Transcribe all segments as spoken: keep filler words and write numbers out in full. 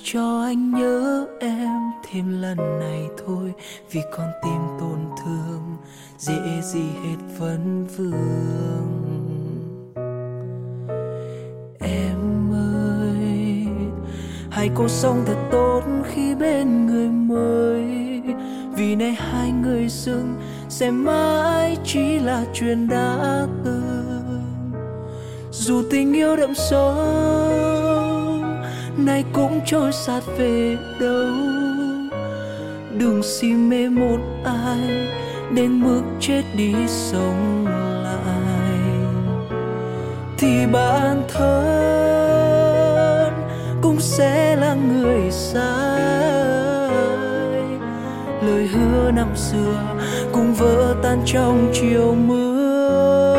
cho anh nhớ em thêm lần này thôi, vì con tim tổn thương dễ gì hết vấn vương. Em ơi, hãy cố sống thật tốt khi bên người mới, vì nay hai người dưng sẽ mãi chỉ là chuyện đã từng. Dù tình yêu đậm sâu nay cũng trôi sát về đâu, đừng si mê một ai đến mức chết đi sống lại, thì bản thân cũng sẽ là người sai. Lời hứa năm xưa cũng vỡ tan trong chiều mưa.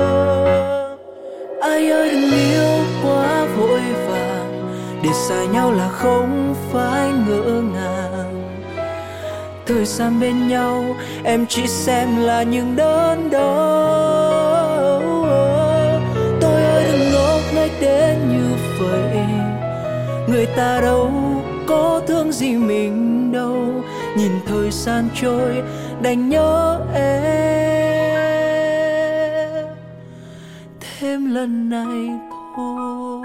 Ai ơi đừng yêu quá vội vàng, để xa nhau là không phải ngỡ ngàng. Thời gian bên nhau em chỉ xem là những đớn đau. Tôi ơi đừng ngốc nghếch đến như vậy, người ta đâu có thương gì mình đâu. Nhìn thời gian trôi đành nhớ em thêm lần này thôi.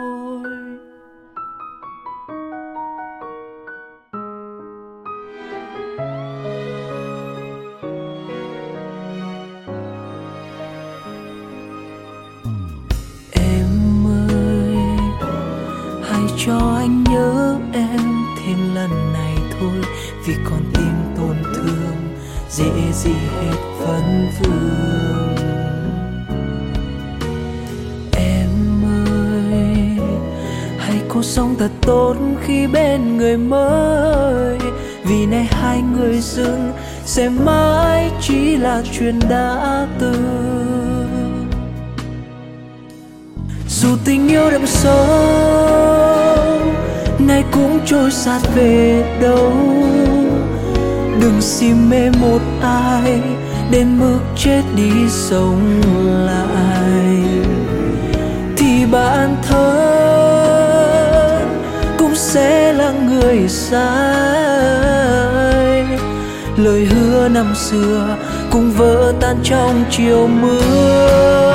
Em ơi, hãy cho anh nhớ em thêm lần này thôi, vì con tim tổn thương dễ gì hết vấn vương. Em ơi, hãy cố sống thật tốt khi bên người mới, vì nay hai người dưng sẽ mãi chỉ là chuyện đã từng. Dù tình yêu đậm sâu nay cũng trôi sát về đâu, đừng si mê một ai đến mức chết đi sống lại, thì bản thân cũng sẽ là người sai. Lời hứa năm xưa cũng vỡ tan trong chiều mưa.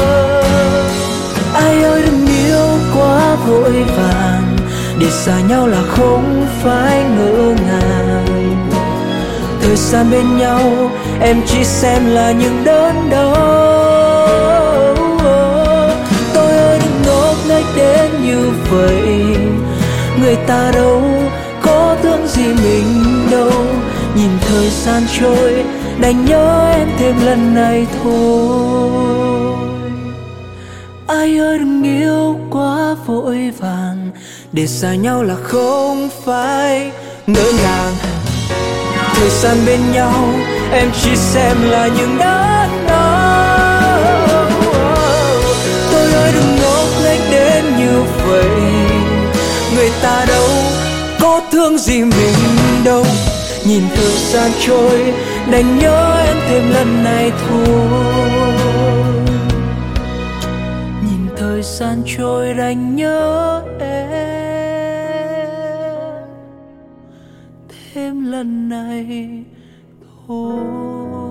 Ai ơi đừng yêu quá vội vàng, để xa nhau là không phải ngỡ ngàng. Thời gian bên nhau em chỉ xem là những đớn đau. Tôi ơi đừng ngốc nghếch đến như vậy, người ta đâu có thương gì mình đâu. Nhìn thời gian trôi đành nhớ em thêm lần này thôi. Ai ơi đừng yêu quá vội vàng, để xa nhau là không phải ngỡ ngàng. Thời gian bên nhau em chỉ xem là những đớn đau. Tôi ơi đừng ngốc nghếch đến như vậy, người ta đâu có thương gì mình đâu. Nhìn thời gian trôi đành nhớ em thêm lần này thôi. Nhìn thời gian trôi đành nhớ em thêm lần này thôi.